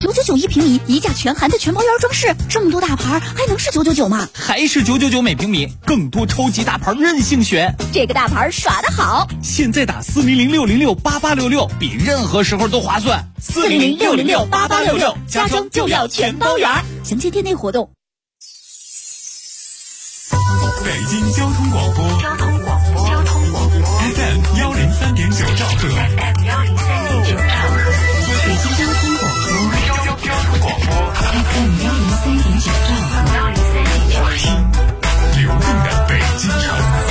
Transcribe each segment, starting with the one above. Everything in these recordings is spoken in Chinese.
999一平米，一价全含的全包园装饰，这么多大牌还能是999吗？ 还是999每平米，更多超级大牌任性选。 这个大牌耍得好！ 现在打400-606-8866，比任何时候都划算。 400-606-8866，家装就要全包园。详见店内活动。 北京交通广播FM 103.9兆赫， 北京交通广播 FM 103.9兆赫， 听流动的北京城。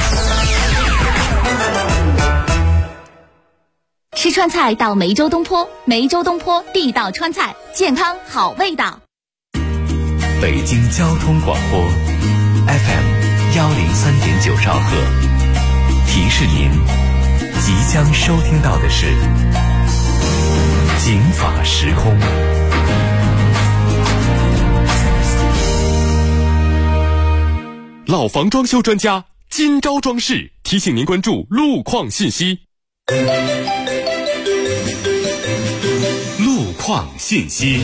吃川菜到梅州东坡，梅州东坡地道川菜，健康好味道。 北京交通广播 FM 103.9兆赫，提示您即将收听到的是警法时空。 老房装修专家今朝装饰提醒您关注路况信息。路况信息，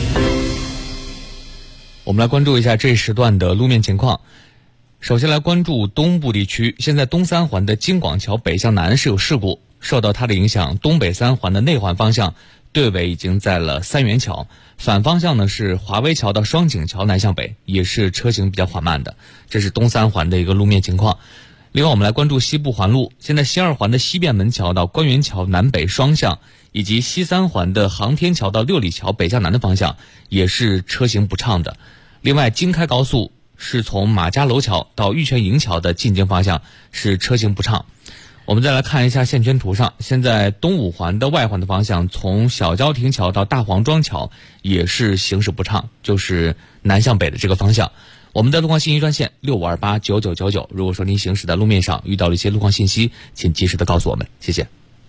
我们来关注一下这一时段的路面情况。首先来关注东部地区，现在东三环的京广桥北向南是有事故，受到它的影响，东北三环的内环方向队尾已经在了三元桥，反方向呢是华威桥到双井桥南向北，也是车行比较缓慢的。这是东三环的一个路面情况。另外我们来关注西部环路，现在西二环的西便门桥到官园桥南北双向，以及西三环的航天桥到六里桥北向南的方向也是车行不畅的。另外京开高速是从马家楼桥到玉泉营桥的进京方向是车行不畅。我们再来看一下线圈图上，现在东五环的外环的方向从小郊亭桥到大黄庄桥也是行驶不畅，就是南向北的这个方向。我们的路况信息专线65289999，如果说您行驶在路面上遇到了一些路况信息，请及时的告诉我们，谢谢。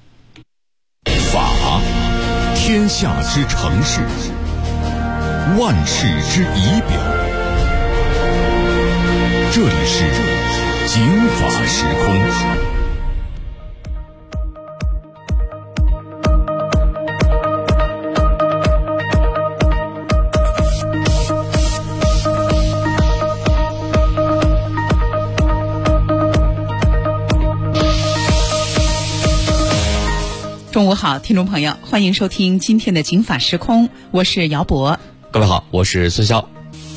法，天下之城市，万世之仪表。这里是警法时空。 中午好，听众朋友，欢迎收听今天的警法时空，我是姚博。 各位好，我是孙潇。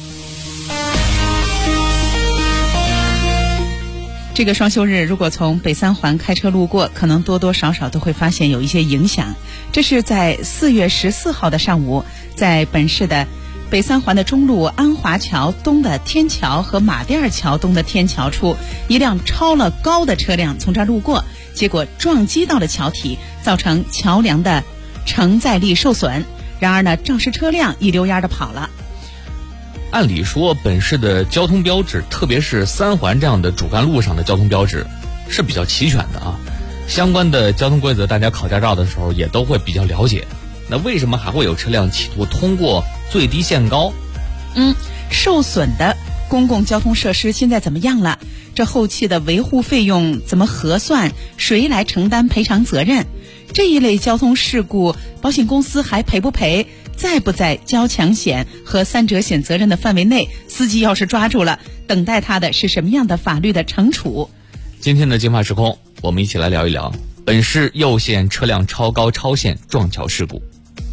这个双休日，如果从北三环开车路过，可能多多少少都会发现有一些影响。这是在4月14号的上午，在本市的北三环的中路安华桥东的天桥和马甸桥东的天桥处，一辆超了高的车辆从这儿路过，结果撞击到了桥体，造成桥梁的承载力受损。然而呢，肇事车辆一溜烟的跑了。 按理说本市的交通标志，特别是三环这样的主干路上的交通标志是比较齐全的啊，相关的交通规则大家考驾照的时候也都会比较了解。那为什么还会有车辆企图通过最低限高？ 受损的公共交通设施现在怎么样了？这后期的维护费用怎么核算？谁来承担赔偿责任？这一类交通事故，保险公司还赔不赔？在不在交强险和三者险责任的范围内？司机要是抓住了，等待他的是什么样的法律的惩处？ 今天的警法时空，我们一起来聊一聊本市右线车辆超高超限撞桥事故。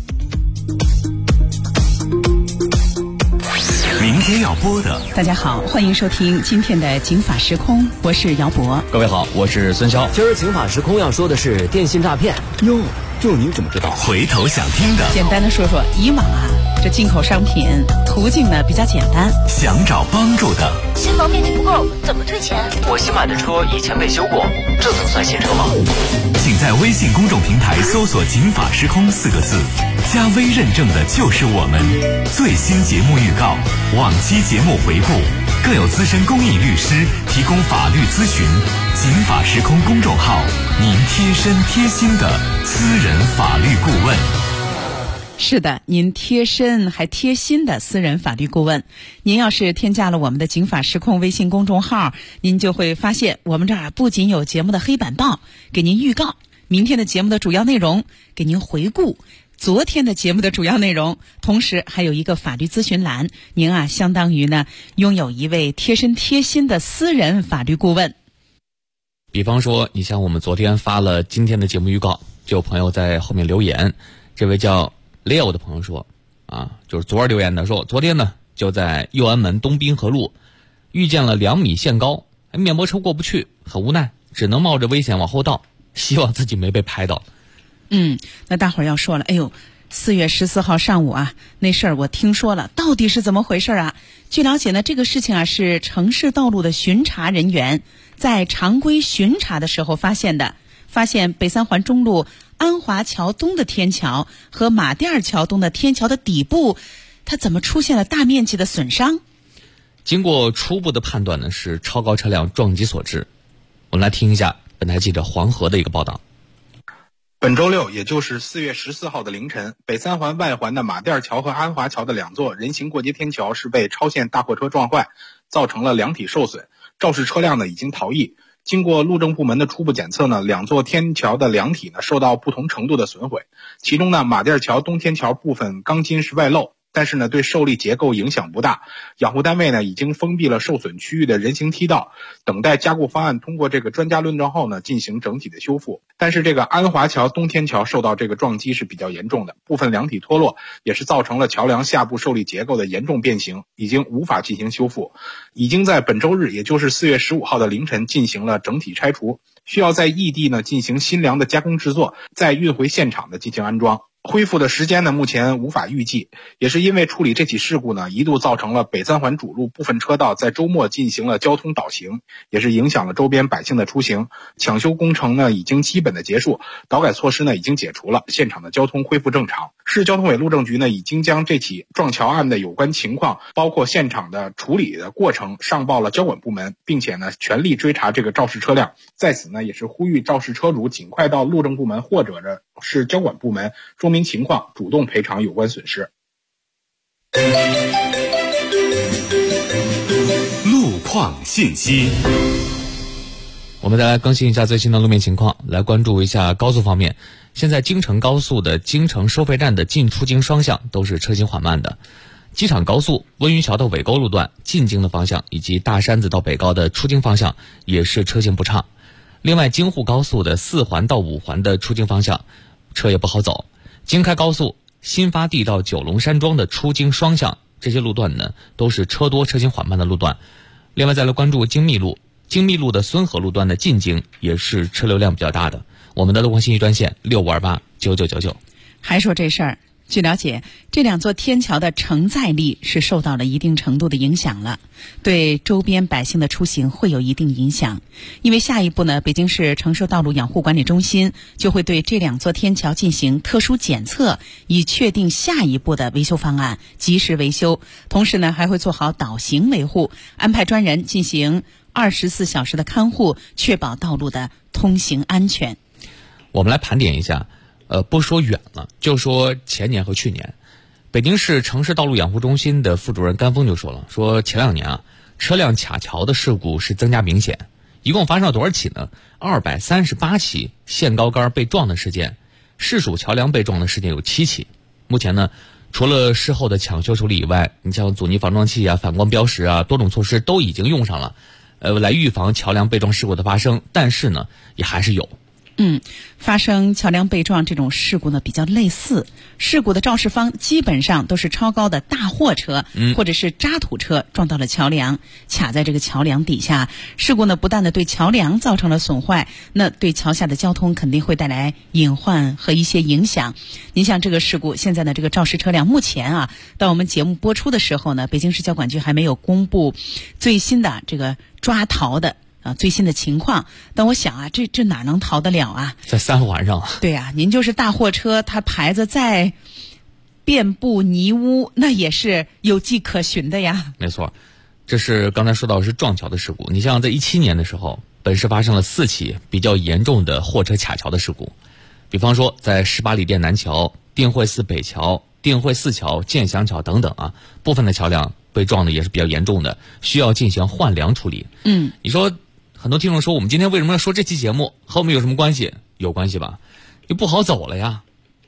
明天要播的， 大家好，欢迎收听今天的警法时空，我是姚博。 各位好，我是孙潇。 今儿警法时空要说的是电信诈骗。 哟，这您怎么知道？回头想听的， 简单的说说，以往这进口商品途径呢比较简单， 想找帮助的， 新房面积不够，怎么退钱？ 我新买的车以前被修过，这能算新车吗？ 请在微信公众平台搜索警法时空4个字，加微认证的就是我们。最新节目预告，往期节目回顾，更有资深公益律师提供法律咨询。警法时空公众号，您贴身贴心的私人法律顾问。 是的，您贴身还贴心的私人法律顾问。您要是添加了我们的警法时空微信公众号，您就会发现我们这儿不仅有节目的黑板报给您预告，明天的节目的主要内容给您回顾， 昨天的节目的主要内容，同时还有一个法律咨询栏，您啊相当于呢拥有一位贴身贴心的私人法律顾问。 比方说，你像我们昨天发了今天的节目预告，就有朋友在后面留言，这位叫 Leo 的朋友说就是昨儿留言的，说昨天呢就在右安门东滨河路遇见了2米限高，面包车过不去，很无奈，只能冒着危险往后倒，希望自己没被拍到。 那大伙儿要说了，4月14号上午那事儿我听说了，到底是怎么回事啊？据了解呢，这个事情是城市道路的巡查人员在常规巡查的时候发现的，发现北三环中路安华桥东的天桥和马甸桥东的天桥的底部，它怎么出现了大面积的损伤？ 经过初步的判断呢，是超高车辆撞击所致。我们来听一下本台记者黄河的一个报道。 本周六，也就是4月14号的凌晨，北三环外环的马甸桥和安华桥的2座人行过街天桥是被超限大货车撞坏，造成了2体受损，肇事车辆呢已经逃逸。经过路政部门的初步检测呢，2座天桥的2体呢受到不同程度的损毁，其中呢马甸桥东天桥部分钢筋是外露，但是呢对受力结构影响不大。养护单位呢已经封闭了受损区域的人行梯道，等待加固方案通过这个专家论证后呢进行整体的修复。但是这个安华桥东天桥受到这个撞击是比较严重的，部分2体脱落，也是造成了桥梁下部受力结构的严重变形，已经无法进行修复，已经在本周日，也就是4月15号的凌晨进行了整体拆除，需要在异地呢进行新梁的加工制作，再运回现场的进行安装。恢复的时间呢目前无法预计，也是因为处理这起事故呢一度造成了北三环主路部分车道在周末进行了交通导行，也是影响了周边百姓的出行。抢修工程呢已经基本的结束，导改措施呢已经解除了，现场的交通恢复正常。市交通委路政局呢已经将这起撞桥案的有关情况，包括现场的处理的过程上报了交管部门，并且呢全力追查这个肇事车辆。在此呢也是呼吁肇事车主尽快到路政部门或者是交管部门说明情况，主动赔偿有关损失。 路况信息， 我们再来更新一下最新的路面情况，来关注一下高速方面。现在京承高速的京承收费站的进出京双向都是车行缓慢的，机场高速温榆桥到尾沟路段进京的方向以及大山子到北高的出京方向也是车行不畅。另外，京沪高速的4环到5环的出京方向车也不好走，京开高速新发地到九龙山庄的出京双向这些路段呢都是车多车行缓慢的路段。另外再来关注京密路，京密路的孙河路段的进京也是车流量比较大的。我们的路况信息专线65289999。 还说这事儿，据了解，这2座天桥的承载力是受到了一定程度的影响了，对周边百姓的出行会有一定影响。因为下一步呢，北京市城市道路养护管理中心就会对这2座天桥进行特殊检测，以确定下一步的维修方案，及时维修。同时呢，还会做好导行维护，安排专人进行24小时的看护，确保道路的通行安全。 我们来盘点一下，不说远了，就说前年和去年，北京市城市道路养护中心的副主任甘峰就说了，说前2年车辆卡桥的事故是增加明显，一共发生了多少起呢？238起限高杆被撞的事件，市属桥梁被撞的事件有7起。目前呢，除了事后的抢修处理以外，你像阻尼防撞器反光标识多种措施都已经用上了，来预防桥梁被撞事故的发生，但是呢，也还是有。 发生桥梁被撞这种事故呢比较类似，事故的肇事方基本上都是超高的大货车或者是渣土车撞到了桥梁，卡在这个桥梁底下。事故呢不但的对桥梁造成了损坏，那对桥下的交通肯定会带来隐患和一些影响。您像这个事故，现在呢这个肇事车辆目前到我们节目播出的时候呢，北京市交管局还没有公布最新的这个抓逃的最新的情况。但我想这哪能逃得了啊？ 在3环上。 对呀，您就是大货车，它牌子再遍布泥污，那也是有迹可循的呀。 没错，这是刚才说到是撞桥的事故。你像在17年的时候，本市发生了4起比较严重的货车卡桥的事故。比方说在18里店南桥、定慧寺北桥、定慧寺桥、建祥桥等等部分的桥梁被撞的也是比较严重的，需要进行换梁处理。你说很多听众说我们今天为什么要说这期节目，和我们有什么关系？有关系吧？就不好走了呀。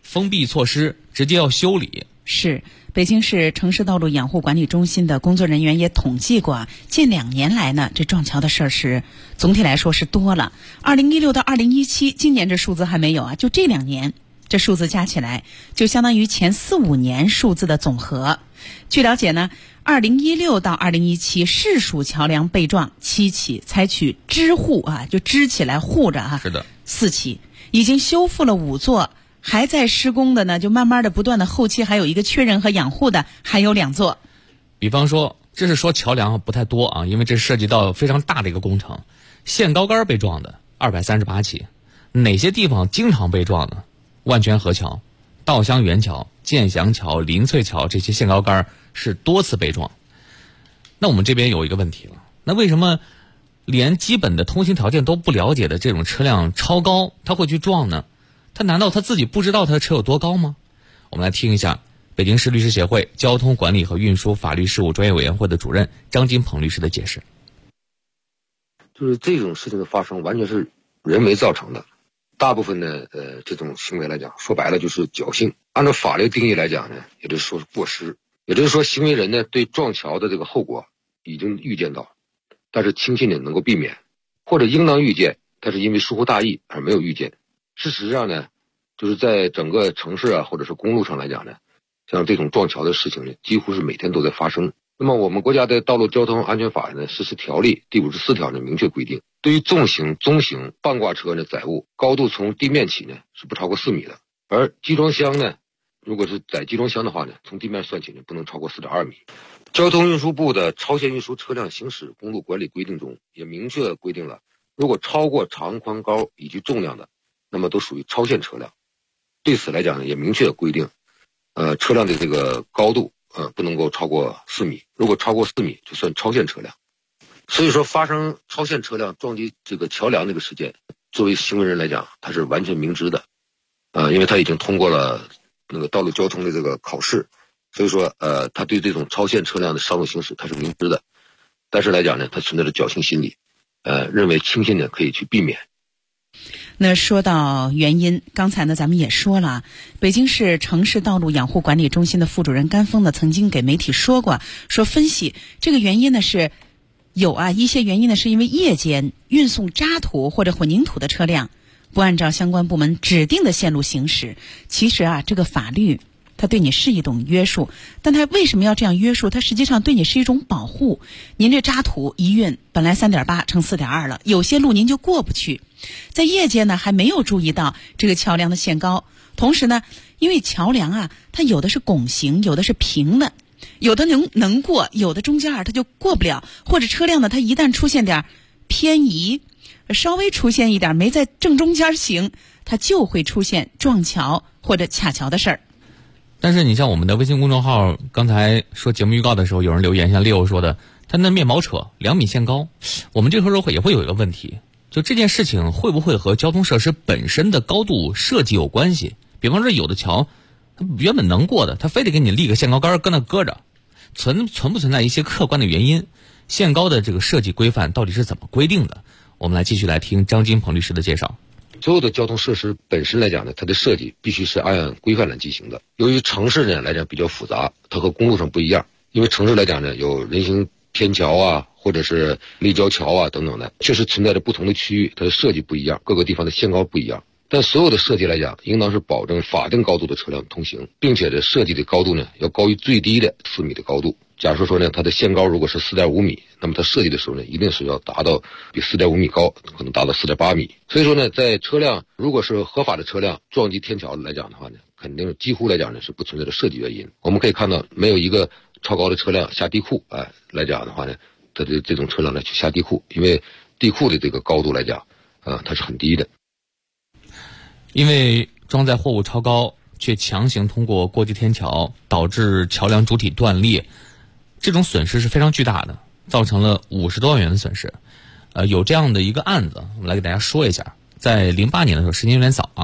封闭措施，直接要修理。 是，北京市城市道路养护管理中心的工作人员也统计过，近2年来呢，这撞桥的事儿是总体来说是多了。2016到2017，今年这数字还没有啊，就这2年，这数字加起来就相当于前4、5年数字的总和。据了解呢，2016到2017市属桥梁被撞7起，采取支护啊，就支起来护着啊， 是的 ，4起，已经修复了5座。还在施工的呢，就慢慢的不断的后期还有一个确认和养护的还有2座。 比方说，这是说桥梁不太多啊，因为这涉及到非常大的一个工程。限高杆被撞的238起，哪些地方经常被撞呢？万泉河桥、稻香园桥、建祥桥、林翠桥这些限高杆是多次被撞。那我们这边有一个问题了，那为什么连基本的通行条件都不了解的这种车辆超高，他会去撞呢？他难道他自己不知道他的车有多高吗？我们来听一下北京市律师协会交通管理和运输法律事务专业委员会的主任张金鹏律师的解释。 就是这种事情的发生完全是人为造成的，大部分的这种行为来讲，说白了就是侥幸。按照法律定义来讲呢，也就是说是过失，也就是说行为人呢对撞桥的这个后果已经预见到，但是轻信呢能够避免，或者应当预见，但是因为疏忽大意而没有预见。事实上呢，就是在整个城市啊，或者是公路上来讲呢，像这种撞桥的事情呢，几乎是每天都在发生。那么我们国家的道路交通安全法呢实施条例第54条呢明确规定，对于重型、中型半挂车呢载物，高度从地面起呢是不超过4米的，而集装箱呢，如果是载集装箱的话呢，从地面算起呢不能超过4.2米。交通运输部的超限运输车辆行驶公路管理规定中也明确规定了，如果超过长宽高以及重量的，那么都属于超限车辆。对此来讲呢，也明确规定，车辆的这个高度不能够超过4米，如果超过4米就算超限车辆。所以说，发生超限车辆撞击这个桥梁这个事件，作为行为人来讲，他是完全明知的，因为他已经通过了那个道路交通的这个考试，所以说他对这种超限车辆的上路行驶他是明知的，但是来讲呢，他存在着侥幸心理，认为轻信呢可以去避免。 那说到原因，刚才呢咱们也说了，北京市城市道路养护管理中心的副主任甘峰呢曾经给媒体说过，说分析这个原因呢是有一些原因呢是因为夜间运送渣土或者混凝土的车辆不按照相关部门指定的线路行驶。其实这个法律它对你是一种约束，但它为什么要这样约束？它实际上对你是一种保护。您这渣土一运，本来3.8乘4.2了，有些路您就过不去。在夜间呢，还没有注意到这个桥梁的限高。同时呢，因为桥梁它有的是拱形，有的是平的，有的能过，有的中间它就过不了，或者车辆呢，它一旦出现点偏移，稍微出现一点没在正中间行，它就会出现撞桥或者卡桥的事儿。 但是你像我们的微信公众号，刚才说节目预告的时候，有人留言，像 Leo 说的，他那面包车2米限高，我们这时候也会有一个问题，就这件事情会不会和交通设施本身的高度设计有关系？比方说有的桥，它原本能过的，它非得给你立个限高杆搁那搁着，存不存在一些客观的原因？限高的这个设计规范到底是怎么规定的？我们来继续来听张金鹏律师的介绍。 所有的交通设施本身来讲呢，它的设计必须是按规范来进行的。由于城市呢来讲比较复杂，它和公路上不一样，因为城市来讲呢有人行天桥或者是立交桥等等的，确实存在着不同的区域，它的设计不一样，各个地方的限高不一样。但所有的设计来讲，应当是保证法定高度的车辆通行，并且这设计的高度呢要高于最低的4米的高度。假如说呢，它的限高如果是4.5米，那么它设计的时候呢，一定是要达到比4.5米高，可能达到4.8米。所以说呢，在车辆如果是合法的车辆撞击天桥来讲的话呢，肯定几乎来讲呢是不存在的设计原因。我们可以看到，没有一个超高的车辆下地库来讲的话呢，它的这种车辆呢去下地库，因为地库的这个高度来讲它是很低的。 因为装载货物超高，却强行通过过街天桥，导致桥梁主体断裂，这种损失是非常巨大的，造成了50多万元的损失。有这样的一个案子，我们来给大家说一下。在08年的时候，时间有点早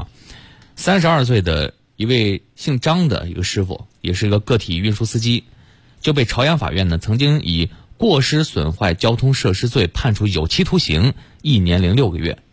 32岁的一位姓张的一个师傅，也是一个个体运输司机，就被朝阳法院呢曾经以过失损坏交通设施罪判处有期徒刑1年0.6个月。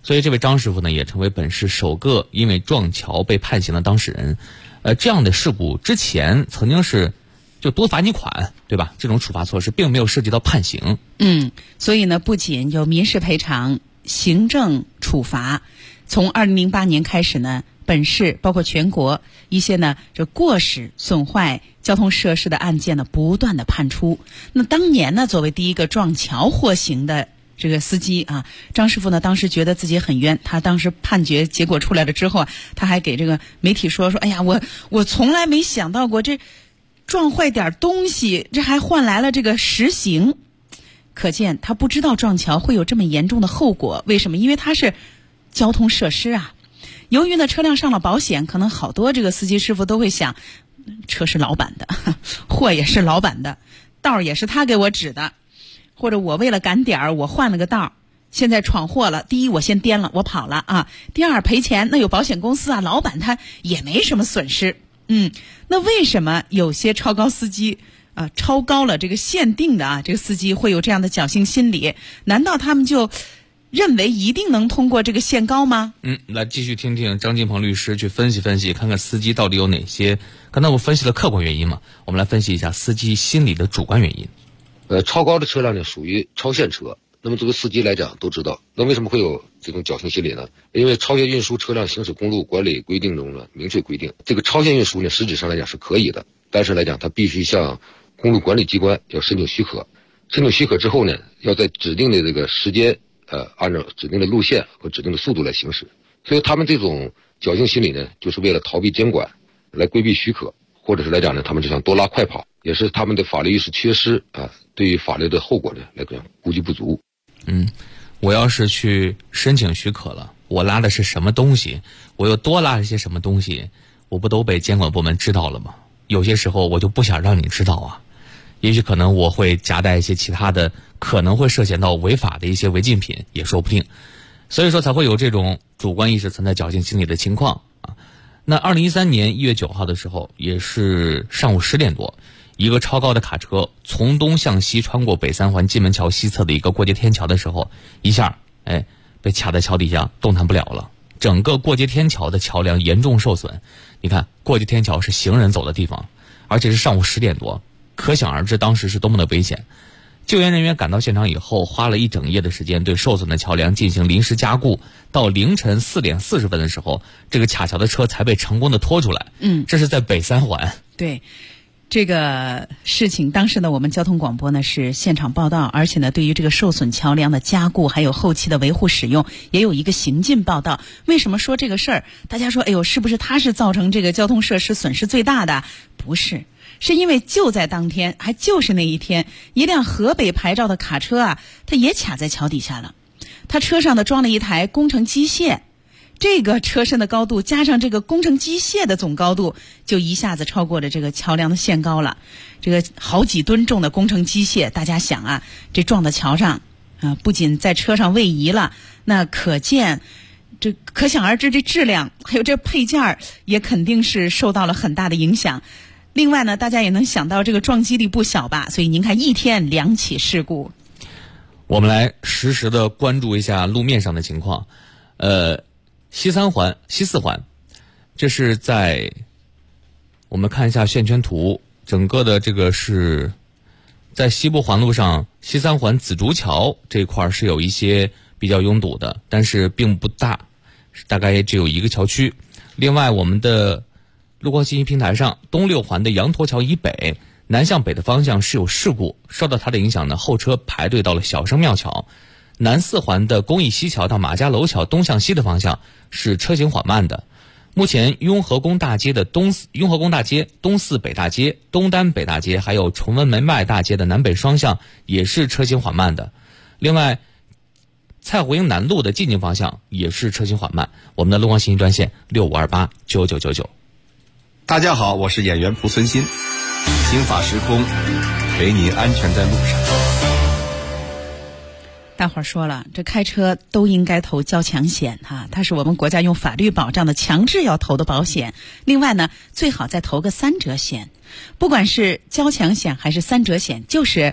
所以这位张师傅呢，也成为本市首个因为撞桥被判刑的当事人。这样的事故之前曾经是就多罚你款，对吧？这种处罚措施并没有涉及到判刑。 所以呢，不仅有民事赔偿、行政处罚，从2008年开始呢，本市包括全国一些呢这过失损坏交通设施的案件呢不断的判出。那当年呢，作为第一个撞桥获刑的这个司机啊，张师傅呢当时觉得自己很冤，他当时判决结果出来了之后，他还给这个媒体说哎呀，我从来没想到过这撞坏点东西，这还换来了这个实刑。可见他不知道撞桥会有这么严重的后果。为什么？因为它是交通设施啊。由于呢车辆上了保险，可能好多这个司机师傅都会想，车是老板的，货也是老板的，道也是他给我指的，或者我为了赶点儿我换了个道，现在闯祸了，第一我先颠了，我跑了啊，第二赔钱，那有保险公司啊，老板他也没什么损失。那为什么有些超高司机超高了这个限定的这个司机会有这样的侥幸心理？难道他们就认为一定能通过这个限高吗？ 来继续听听张金鹏律师去分析分析，看看司机到底有哪些。刚才我分析了客观原因嘛，我们来分析一下司机心理的主观原因。 超高的车辆呢属于超限车，那么作为司机来讲都知道，那为什么会有这种侥幸心理呢？因为超限运输车辆行驶公路管理规定中呢明确规定，这个超限运输呢实质上来讲是可以的，但是来讲它必须向公路管理机关要申请许可，申请许可之后呢，要在指定的这个时间按照指定的路线和指定的速度来行驶。所以他们这种侥幸心理呢，就是为了逃避监管，来规避许可，或者是来讲呢，他们就想多拉快跑，也是他们的法律意识缺失对于法律的后果呢来讲估计不足。 我要是去申请许可了，我拉的是什么东西，我又多拉了些什么东西，我不都被监管部门知道了吗？有些时候我就不想让你知道啊，也许可能我会夹带一些其他的可能会涉嫌到违法的一些违禁品也说不定，所以说才会有这种主观意识存在侥幸心理的情况啊。那2013年1月9号的时候，也是上午10点多，一个超高的卡车从东向西穿过北三环金门桥西侧的一个过街天桥的时候，一下被卡在桥底下动弹不了了，整个过街天桥的桥梁严重受损。你看过街天桥是行人走的地方，而且是上午10点多，可想而知当时是多么的危险。救援人员赶到现场以后，花了一整夜的时间对受损的桥梁进行临时加固，到凌晨4点40分的时候，这个卡桥的车才被成功的拖出来。这是在北三环。 对，这个事情当时呢，我们交通广播呢是现场报道，而且呢对于这个受损桥梁的加固还有后期的维护使用也有一个行进报道。为什么说这个事儿？大家说是不是它是造成这个交通设施损失最大的？不是，是因为就在当天，还就是那一天，一辆河北牌照的卡车它也卡在桥底下了。它车上呢装了一台工程机械，这个车身的高度加上这个工程机械的总高度，就一下子超过了这个桥梁的限高了。这个好几吨重的工程机械，大家想这撞到桥上不仅在车上位移了，那可见这可想而知，这质量还有这配件也肯定是受到了很大的影响。另外呢，大家也能想到这个撞击力不小吧，所以您看一天2起事故。 我们来实时的关注一下路面上的情况。西四环，这是在我们看一下线圈图，整个的这个是在西部环路上，西三环紫竹桥这块是有一些比较拥堵的，但是并不大，大概也只有一个桥区。另外我们的路况信息平台上，东六环的羊驼桥以北南向北的方向是有事故，受到它的影响呢，后车排队到了小生庙桥。南四环的公益西桥到马家楼桥东向西的方向是车行缓慢的。目前雍和宫大街、东四北大街、东单北大街还有崇文门外大街的南北双向也是车行缓慢的。另外蔡湖营南路的进京方向也是车行缓慢。我们的路况信息专线65289999。 大家好，我是演员蒲存昕，刑法时空，陪你安全在路上。 大伙儿说了，这开车都应该投交强险它是我们国家用法律保障的强制要投的保险。另外呢，最好再投个3者险，不管是交强险还是3者险，就是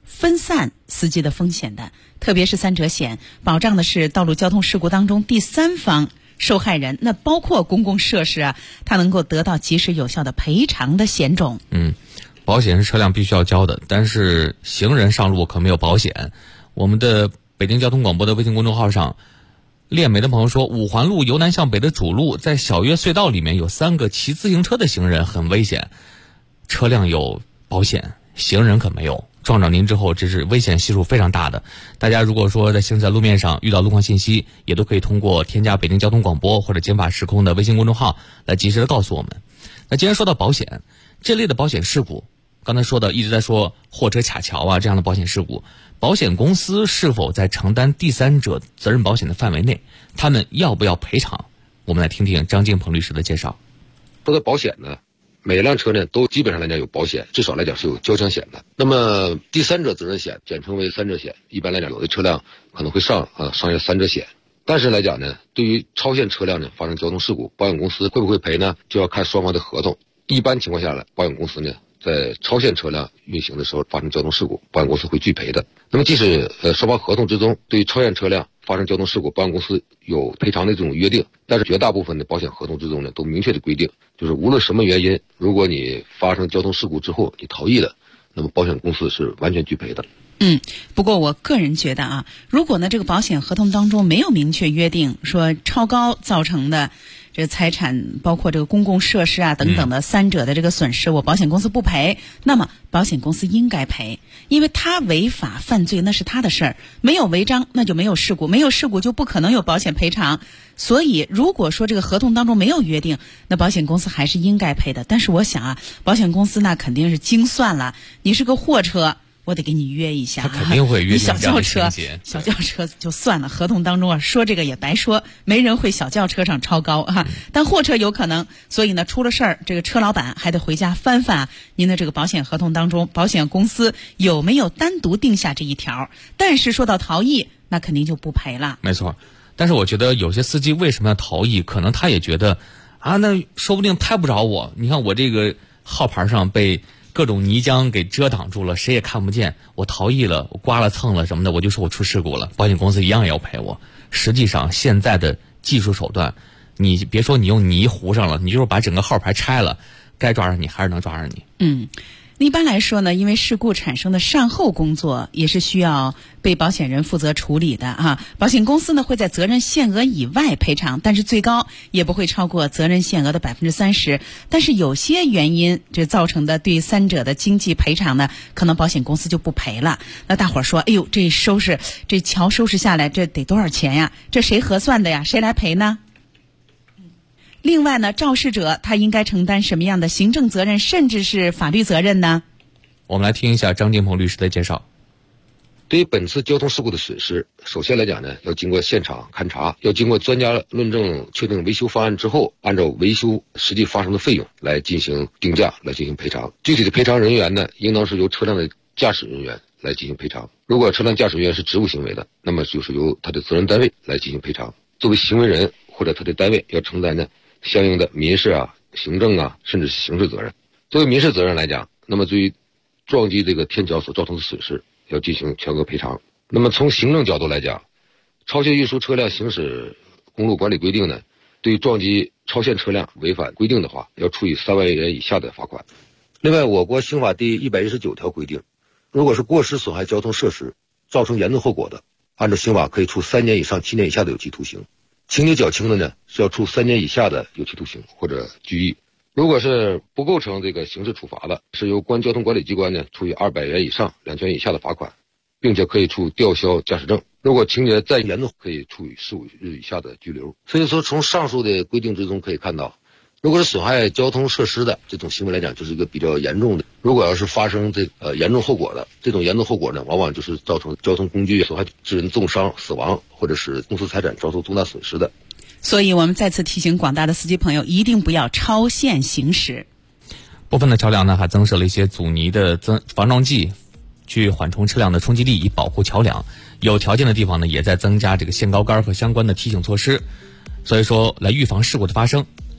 分散司机的风险的，特别是三者险保障的是道路交通事故当中第三方受害人，那包括公共设施啊，它能够得到及时有效的赔偿的险种。 保险是车辆必须要交的，但是行人上路可没有保险。我们的北京交通广播的微信公众号上，练美的朋友说，五环路由南向北的主路在小约隧道里面有3个骑自行车的行人，很危险。车辆有保险，行人可没有。撞着您之后，这是危险系数非常大的。大家如果说在行驶在路面上遇到路况信息，也都可以通过添加北京交通广播或者减法时空的微信公众号来及时的告诉我们。那既然说到保险，这类的保险事故，刚才说的一直在说货车卡桥啊这样的保险事故，保险公司是否在承担第三者责任保险的范围内，他们要不要赔偿？我们来听听张金鹏律师的介绍。 说到保险呢，每辆车呢都基本上来讲有保险，至少来讲是有交强险的。那么第三者责任险简称为三者险，一般来讲有的车辆可能会上下三者险。但是来讲呢，对于超限车辆呢发生交通事故，保险公司会不会赔呢？就要看双方的合同。一般情况下呢，保险公司呢在超限车辆运行的时候发生交通事故，保险公司会拒赔的。那么即使双方合同之中对于超限车辆发生交通事故，保险公司有赔偿的这种约定，但是绝大部分的保险合同之中呢都明确的规定，就是无论什么原因，如果你发生交通事故之后你逃逸了，那么保险公司是完全拒赔的。 不过我个人觉得啊，如果呢这个保险合同当中没有明确约定说超高造成的这个财产，包括这个公共设施啊等等的三者的这个损失，我保险公司不赔，那么保险公司应该赔，因为他违法犯罪那是他的事儿，没有违章那就没有事故，没有事故就不可能有保险赔偿。所以如果说这个合同当中没有约定，那保险公司还是应该赔的。但是我想啊，保险公司那肯定是精算了，你是个货车，我得给你约一下， 他肯定会约定这样的情节。 小轿车就算了，合同当中啊说这个也白说，没人会小轿车上超高啊，但货车有可能，所以呢出了事儿，这个车老板还得回家翻翻您的这个保险合同当中，保险公司有没有单独定下这一条。但是说到逃逸，那肯定就不赔了。 没错，但是我觉得有些司机为什么要逃逸，可能他也觉得啊，那说不定拍不着我，你看我这个号牌上被各种泥浆给遮挡住了，谁也看不见，我逃逸了，我刮了蹭了什么的，我就说我出事故了，保险公司一样也要赔我。实际上现在的技术手段，你别说你用泥糊上了，你就是把整个号牌拆了，该抓上你还是能抓上你。 一般来说呢，因为事故产生的善后工作也是需要被保险人负责处理的啊。保险公司呢会在责任限额以外赔偿，但是最高也不会超过责任限额的30%。但是有些原因这造成的对三者的经济赔偿呢，可能保险公司就不赔了。那大伙儿说，哎呦，这桥收拾下来这得多少钱呀？这谁核算的呀？谁来赔呢？另外呢，肇事者他应该承担什么样的行政责任，甚至是法律责任呢？ 我们来听一下张金鹏律师的介绍。 对于本次交通事故的损失，首先来讲呢，要经过现场勘查，要经过专家论证确定维修方案之后，按照维修实际发生的费用来进行定价，来进行赔偿。具体的赔偿人员呢，应当是由车辆的驾驶人员来进行赔偿。如果车辆驾驶人员是职务行为的，那么就是由他的责任单位来进行赔偿。作为行为人或者他的单位要承担呢相应的民事啊、行政啊，甚至是刑事责任。作为民事责任来讲，那么对于撞击这个天桥所造成的损失，要进行全额赔偿。那么从行政角度来讲，超限运输车辆行驶公路管理规定呢，对于撞击超限车辆违反规定的话，要处以3万元以下的罚款。另外，我国刑法第119条规定，如果是过失损害交通设施，造成严重后果的，按照刑法可以处3年以上7年以下的有期徒刑。情节较轻的呢，是要处3年以下的有期徒刑或者拘役。如果是不构成这个刑事处罚的，是由公安交通管理机关呢处以200元以上2千元以下的罚款，并且可以处吊销驾驶证。如果情节再严重，可以处以15日以下的拘留。所以说，从上述的规定之中可以看到，如果是损害交通设施的这种行为来讲，就是一个比较严重的。如果要是发生严重后果的，这种严重后果呢，往往就是造成交通工具损害致人重伤、死亡，或者是公司财产遭受重大损失的。 所以我们再次提醒广大的司机朋友，一定不要超限行驶。 部分的桥梁呢还增设了一些阻尼的防撞剂，去缓冲车辆的冲击力，以保护桥梁。有条件的地方呢，也在增加这个限高杆和相关的提醒措施。所以说，来预防事故的发生，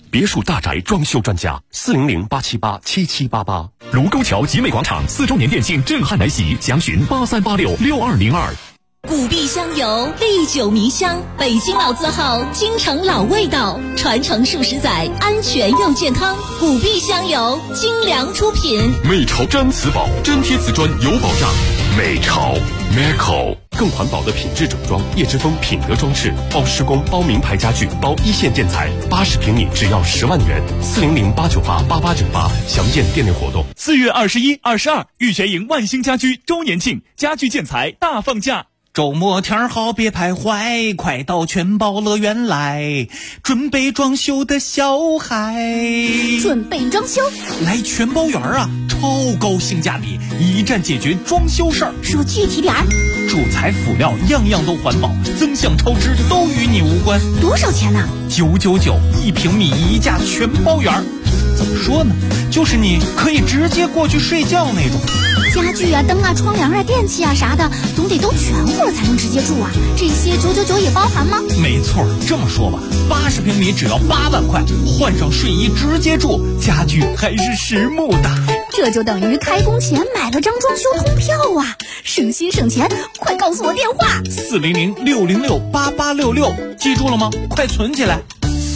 别墅大宅装修专家，400-878-7788。卢沟桥集美广场4周年店庆震撼来袭，详询83866202。 古壁香油，历久弥香，北京老字号，京城老味道，传承数十载，安全又健康。古壁香油，精良出品。 美潮毡瓷宝，粘贴瓷砖有保障。美潮 Meco 更环保的品质整装，叶之峰品德装饰，包施工，包名牌家具，包一线建材，80平米只要10万元。400-898-8898，详见店内活动。 4月21、22，玉泉营万兴家居周年庆，家具建材大放价。 周末天好别徘徊，快到全宝乐园来，准备装修的小孩。 准备装修？ 来全宝园啊，超高性价比，一站解决装修事儿。 说具体点儿。 主材辅料样样都环保，增项超支都与你无关。 多少钱呢 ？999，1平米一价全包园。怎么说呢？就是你可以直接过去睡觉那种。 家具啊、灯啊、窗帘啊、电器啊啥的，总得都全乎了才能直接住啊。这些999也包含吗？ 没错，这么说吧，80平米只要8万块，换上睡衣直接住，家具还是实木的。 这就等于开工前买了张装修通票啊，省心省钱。快告诉我电话 ：400-606-8866，记住了吗？快存起来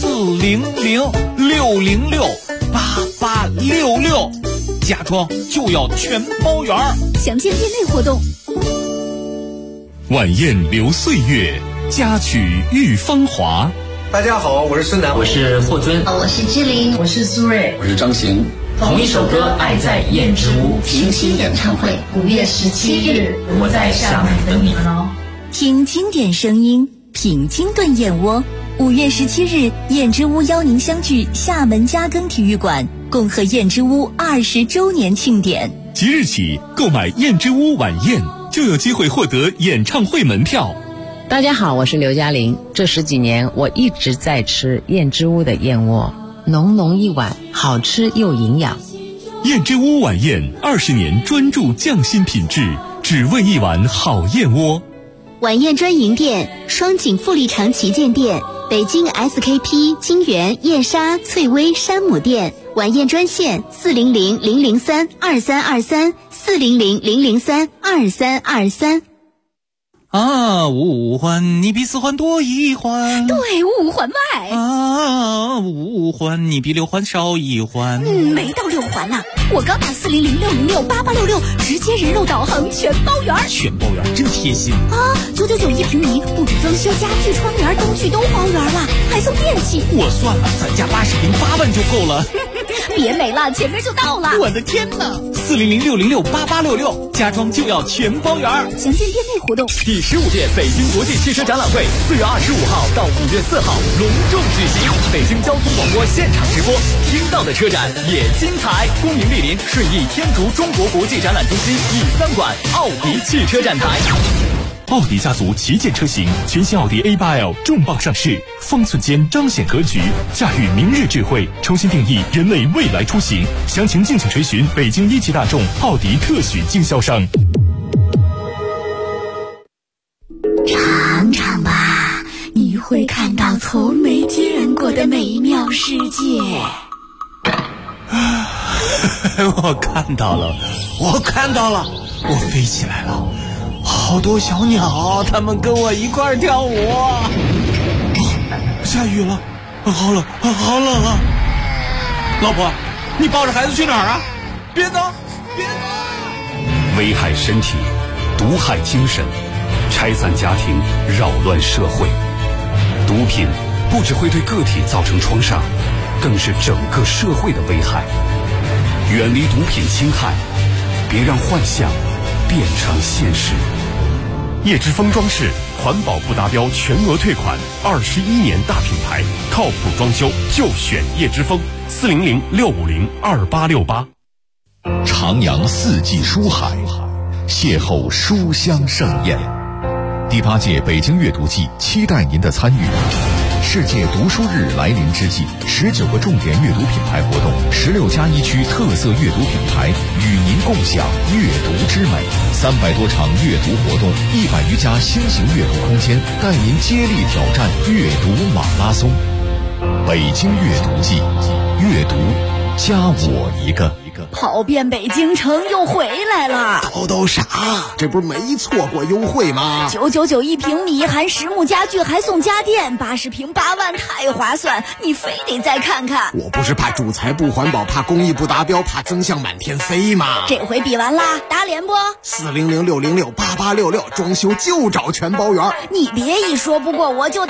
，400-606-8866，家装就要全包圆。 详见店内活动。 晚宴留岁月，佳曲遇芳华。 大家好，我是孙楠， 我是霍尊， 我是志玲， 我是苏芮， 我是张行。 同一首歌，爱在燕之屋平息演唱会，5月17日， 我在厦门等你们哦。 听经典声音，品金顿燕窝。5月17日，燕之屋邀您相聚厦门嘉庚体育馆，共贺燕之屋20周年庆典。 即日起购买燕之屋晚宴，就有机会获得演唱会门票。 大家好，我是刘嘉玲。这10几年，我一直在吃燕之屋的燕窝，浓浓一碗，好吃又营养。 燕之屋晚宴20年专注匠心品质，只为一碗好燕窝。 晚宴专营店：双井富力城旗舰店、北京 SKP 金源燕莎翠微山姆店。晚宴专线400-003-2323，400-003-2323。 啊，五环你比4环多1环， 对，5环外。 啊，5环你比6环少1环。 没到6环呢。我刚打400-606-8866，直接人肉导航全包圆。 全包圆真贴心啊！999，1平米，不止装修，家具、窗帘、灯具都包圆了，还送电器。 我算了，咱家80平8万就够了。 别没了，前面就到了。 我的天哪！400-606-8866，家装就要全包圆。 详见店内活动。 第15届北京国际汽车展览会4月25号到5月4号隆重举行，北京交通广播现场直播，听到的车展也精彩。恭迎莅临顺义天竺中国国际展览中心E3馆奥迪汽车展台。 奥迪家族旗舰车型，全新奥迪 A8L 重磅上市，方寸间彰显格局，驾驭明日智慧，重新定义人类未来出行。详情敬请垂询北京一汽大众奥迪特许经销商。 尝尝吧，你会看到从没见过的美妙世界。 我看到了，我飞起来了，好多小鸟，它们跟我一块儿跳舞。下雨了，好冷啊！老婆，你抱着孩子去哪儿啊？别走！ 危害身体，毒害精神，拆散家庭，扰乱社会。毒品不只会对个体造成创伤，更是整个社会的危害。远离毒品侵害，别让幻想变成现实。叶之峰装饰环保不达标全额退款，21年大品牌，靠谱装修就选叶之峰。400-650-2868。 徜徉四季书海，邂逅书香盛宴。第8届北京阅读季期待您的参与。世界读书日来临之际，19个重点阅读品牌活动，16+1区特色阅读品牌与您共享阅读之美，300多场阅读活动，100余家新型阅读空间，带您接力挑战阅读马拉松。 北京阅读季，阅读加我一个。 跑遍北京城又回来了。 都啥？这不是没错过优惠吗 ？999一平米，含实木家具还送家电，80平8万，太划算！你非得再看看。 我不是怕主材不环保，怕工艺不达标，怕增项满天飞吗？ 这回比完啦，打脸不 ？400-606-8866，装修就找全包圆。 你别一说不过我就